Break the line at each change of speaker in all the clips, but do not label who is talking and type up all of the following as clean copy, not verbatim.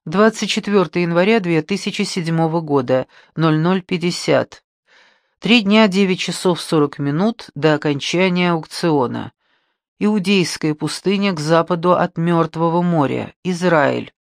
24 января 2007 года, 00:50. 3 дня 9 часов 40 минут до окончания аукциона. Иудейская пустыня к западу от Мертвого моря, Израиль.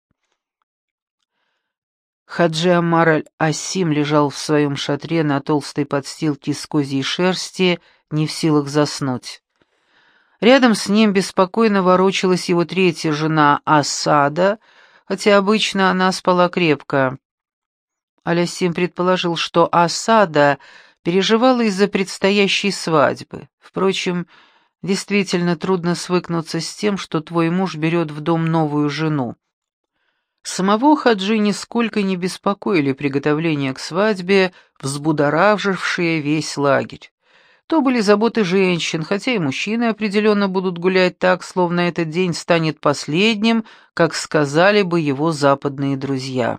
Хаджи Амар аль-Асим лежал в своем шатре на толстой подстилке из козьей шерсти, не в силах заснуть. Рядом с ним беспокойно ворочалась его третья жена Асада, хотя обычно она спала крепко. Аль-Асим предположил, что Асада переживала из-за предстоящей свадьбы. Впрочем, действительно трудно свыкнуться с тем, что твой муж берет в дом новую жену. Самого Хаджи нисколько не беспокоили приготовления к свадьбе, взбудоражившие весь лагерь. То были заботы женщин, хотя и мужчины определенно будут гулять так, словно этот день станет последним, как сказали бы его западные друзья.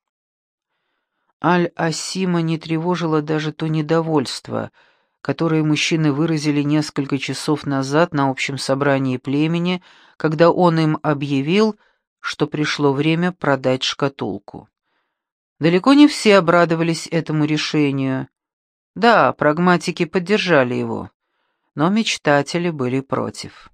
Аль-Асима не тревожило даже то недовольство, которое мужчины выразили несколько часов назад на общем собрании племени, когда он им объявил, что пришло время продать шкатулку. Далеко не все обрадовались этому решению. Да, прагматики поддержали его, но мечтатели были против.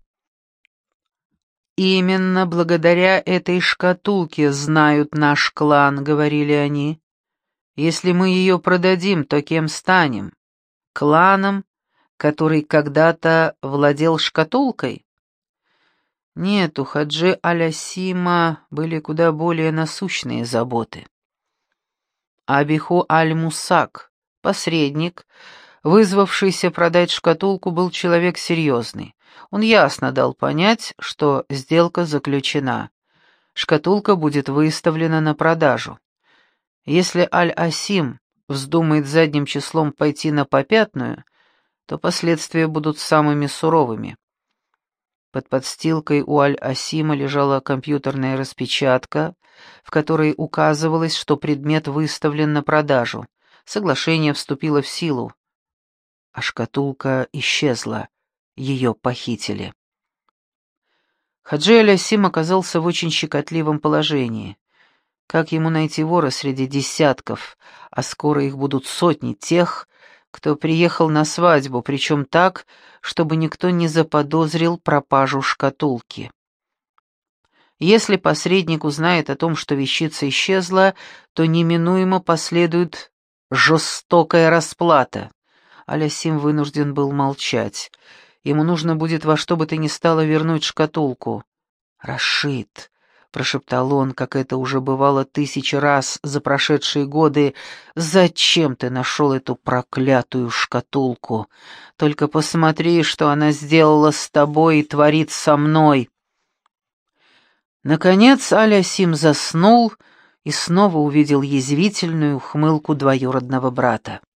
«Именно благодаря этой шкатулке знают наш клан», — говорили они. «Если мы ее продадим, то кем станем? Кланом, который когда-то владел шкатулкой?» Нет, у Хаджи Аль-Асима были куда более насущные заботы. Абиху Аль-Мусак, посредник, вызвавшийся продать шкатулку, был человек серьезный. Он ясно дал понять, что сделка заключена. Шкатулка будет выставлена на продажу. Если Аль-Асим вздумает задним числом пойти на попятную, то последствия будут самыми суровыми. Под подстилкой у Аль-Асима лежала компьютерная распечатка, в которой указывалось, что предмет выставлен на продажу. Соглашение вступило в силу, а шкатулка исчезла, ее похитили. Хаджи Аль-Асим оказался в очень щекотливом положении. Как ему найти вора среди десятков, а скоро их будут сотни тех, кто приехал на свадьбу, причем так, чтобы никто не заподозрил пропажу шкатулки. Если посредник узнает о том, что вещица исчезла, то неминуемо последует жестокая расплата. Аль-Асим вынужден был молчать. Ему нужно будет во что бы то ни стало вернуть шкатулку. «Рашид», — прошептал он, как это уже бывало 1000 раз за прошедшие годы, — «зачем ты нашел эту проклятую шкатулку? Только посмотри, что она сделала с тобой и творит со мной». Наконец Аль-Асим заснул и снова увидел язвительную ухмылку двоюродного брата.